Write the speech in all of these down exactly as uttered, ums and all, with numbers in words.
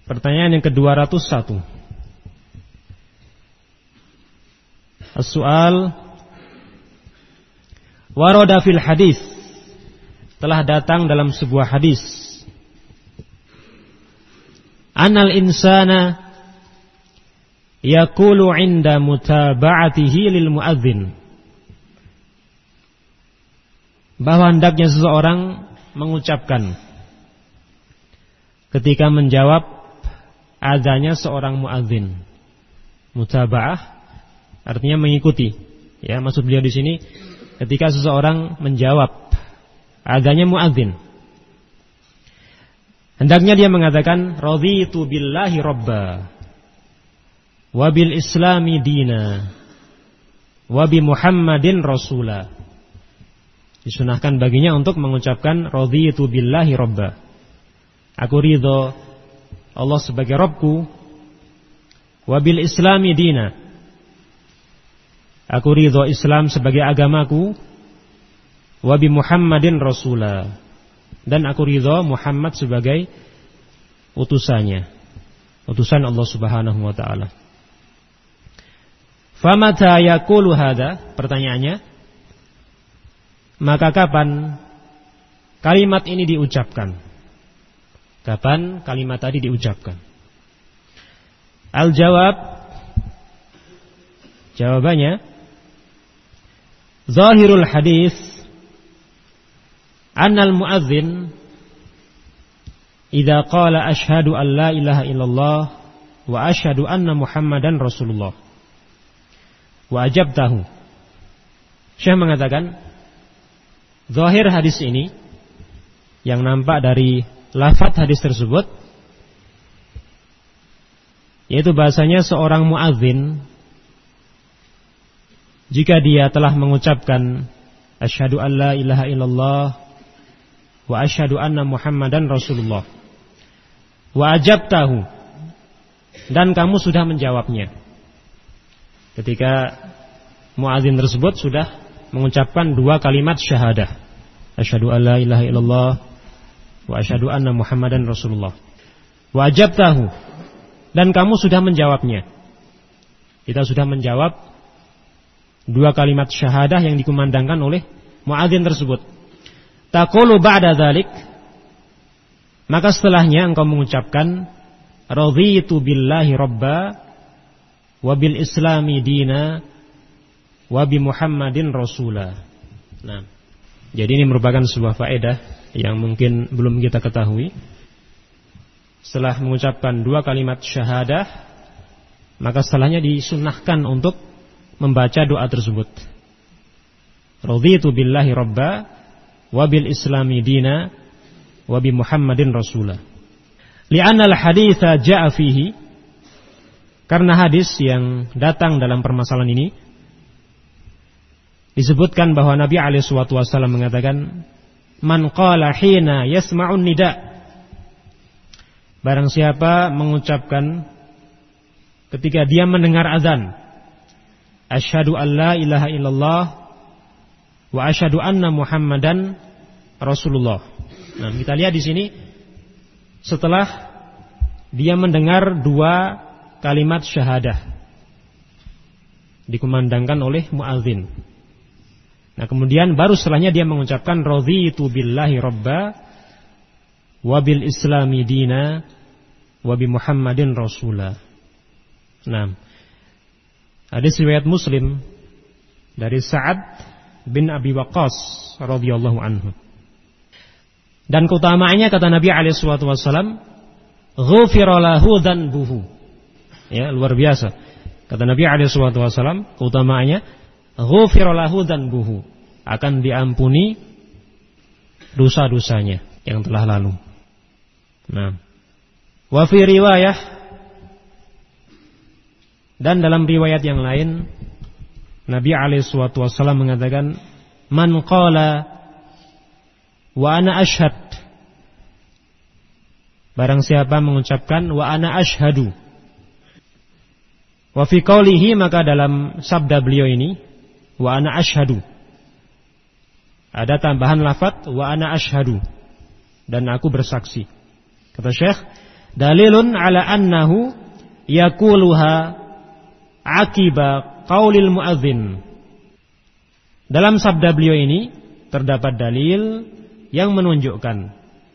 Pertanyaan yang kedua ratus satu. As-su'al warada fil hadis, telah datang dalam sebuah hadis, annal insana yaqulu 'inda mutaba'atihi lil muadzin, bahwa hendaknya seseorang mengucapkan ketika menjawab adanya seorang muadzin. Mutaba'ah artinya mengikuti. Ya, maksud beliau di sini ketika seseorang menjawab adanya muadzin, hendaknya dia mengatakan raditu billahi robba wa bil islami dina wa bi muhammadin rasula. Disunahkan baginya untuk mengucapkan raditu billahi robba, aku ridho Allah sebagai Rabbku, wa bil islami dina, aku ridho Islam sebagai agamaku, wa bi muhammadin rasula, dan aku ridho Muhammad sebagai utusannya, utusan Allah Subhanahu wa taala. Famata yaqulu hadza, pertanyaannya, maka kapan kalimat ini diucapkan? Kapan kalimat tadi diucapkan? Al-jawab, jawabannya, zahirul hadis annal muadzin idza qala asyhadu an la ilaha illallah wa asyhadu anna muhammadan rasulullah wa ajabtahu. Syekh mengatakan zahir hadis ini, yang nampak dari lafaz hadis tersebut, yaitu bahasanya seorang muadzin jika dia telah mengucapkan asyhadu an la ilaha illallah wa asyhadu anna muhammadan rasulullah wa ajabtahu, dan kamu sudah menjawabnya. Ketika muadzin tersebut sudah mengucapkan dua kalimat syahadah, asyhadu an la ilaha illallah wa asyhadu anna muhammadan rasulullah, wa ajabtahu, dan kamu sudah menjawabnya. Kita sudah menjawab dua kalimat syahadah yang dikumandangkan oleh muadzin tersebut. Taqulu ba'da dzalik, maka setelahnya engkau mengucapkan raditu billahi robba wa bil islami dina wa bi muhammadin rasula. Nah, jadi ini merupakan sebuah faedah yang mungkin belum kita ketahui. Setelah mengucapkan dua kalimat syahadah, maka setelahnya disunnahkan untuk membaca doa tersebut. Raditu billahi robba wa bil islami dina wa bi muhammadin rasula. Li'anna al-haditha ja'a fihi, karena hadis yang datang dalam permasalahan ini disebutkan bahwa Nabi alaihi wasallam mengatakan, man qala hina yasma'un nida, barang siapa mengucapkan ketika dia mendengar azan, asyhadu an la ilaha illallah wa asyhadu anna muhammadan rasulullah. Nah, kita lihat di sini, setelah dia mendengar dua kalimat syahadah dikumandangkan oleh muadzin, nah kemudian baru setelahnya dia mengucapkan raditu billahi robba wa bil islami dina wa bi muhammadin rasula. Nah, hadis riwayat Muslim dari Sa'ad bin Abi Waqqas radhiyallahu anhu. Dan keutamaannya, kata Nabi alaihi wasallam, ghufira lahu dzanbuhu. Ya, luar biasa. Kata Nabi alaihi wasallam, keutamaannya, ghufira lahu dzanbuhu, akan diampuni dosa-dosanya yang telah lalu. Nah, wa fi riwayah, dan dalam riwayat yang lain Nabi alaihi wasallam mengatakan, man qala wa ana ashhad, barang siapa mengucapkan wa ana ashhadu, wa fi qaulihi, maka dalam sabda beliau ini wa ana ashhadu ada tambahan lafaz wa ana ashhadu, dan aku bersaksi. Kata Syekh, dalilun ala annahu yaquluha akiba qaulil muadzin. Dalam sabda beliau ini terdapat dalil yang menunjukkan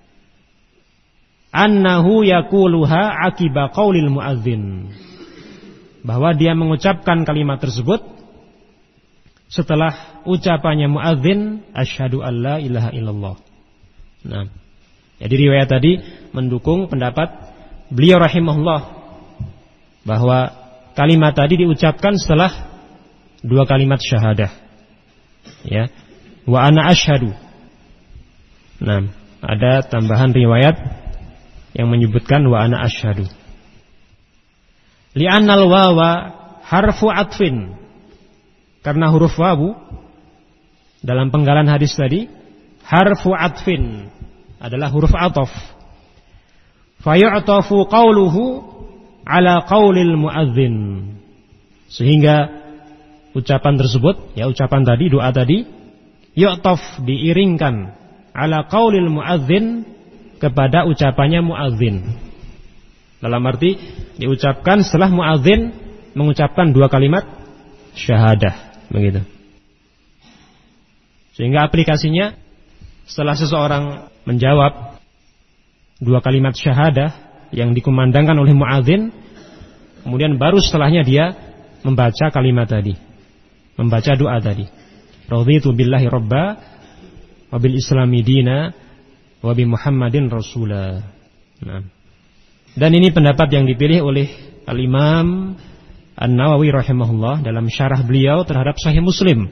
annahu yaquluha akiba qaulil muadzin, bahwa dia mengucapkan kalimat tersebut setelah ucapannya muadzin asyhadu alla ilaha illallah. Nah, jadi riwayat tadi mendukung pendapat beliau rahimahullah bahwa kalimat tadi diucapkan setelah dua kalimat syahadah. Ya, wa ana asyhadu. Nah, ada tambahan riwayat yang menyebutkan wa ana asyhadu. Li'annal wawa harfu atfin. Karena huruf wawu dalam penggalan hadis tadi harfu atfin adalah huruf ataf. Fayu'tafu qawluhu ala qawlil muadzin. Sehingga ucapan tersebut, ya ucapan tadi, doa tadi, yu'taf diiringkan ala qawlil muadzin kepada ucapannya muadzin. Dalam arti diucapkan setelah muadzin mengucapkan dua kalimat syahadah. Begitu. Sehingga aplikasinya setelah seseorang menjawab dua kalimat syahadah yang dikumandangkan oleh muadzin, kemudian baru setelahnya dia membaca kalimat tadi, membaca doa tadi. Raditu billahi robba wa bil islami dina wa bi Muhammadin rasula. Nah. Dan ini pendapat yang dipilih oleh Al-Imam An-Nawawi rahimahullah dalam syarah beliau terhadap Sahih Muslim.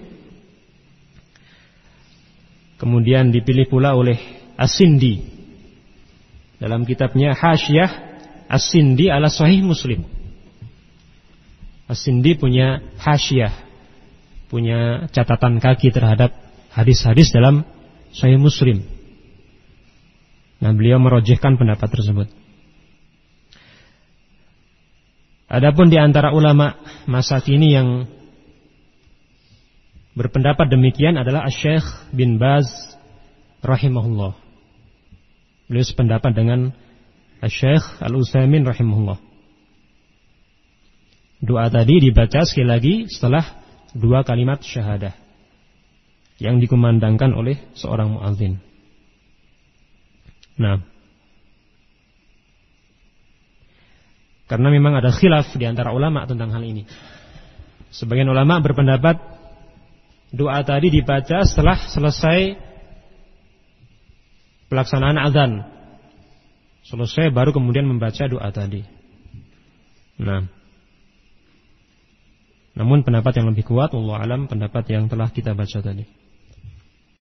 Kemudian dipilih pula oleh As-Sindi dalam kitabnya Hasyah As-Sindi ala Sahih Muslim. As-Sindi punya hasyah, punya catatan kaki terhadap hadis-hadis dalam Sahih Muslim. Nah, beliau merojihkan pendapat tersebut. Adapun di antara ulama masa kini yang berpendapat demikian adalah Asy-Syaikh bin Baz rahimahullah. Beliau sependapat dengan Asy-Syaikh Al-Utsaimin rahimahullah. Doa tadi dibaca sekali lagi setelah dua kalimat syahadah yang dikumandangkan oleh seorang muadzin. Nah, karena memang ada khilaf di antara ulama tentang hal ini. Sebagian ulama berpendapat doa tadi dibaca setelah selesai pelaksanaan azan. Selesai baru kemudian membaca doa tadi. Nah, namun pendapat yang lebih kuat, wallahu alam, pendapat yang telah kita baca tadi.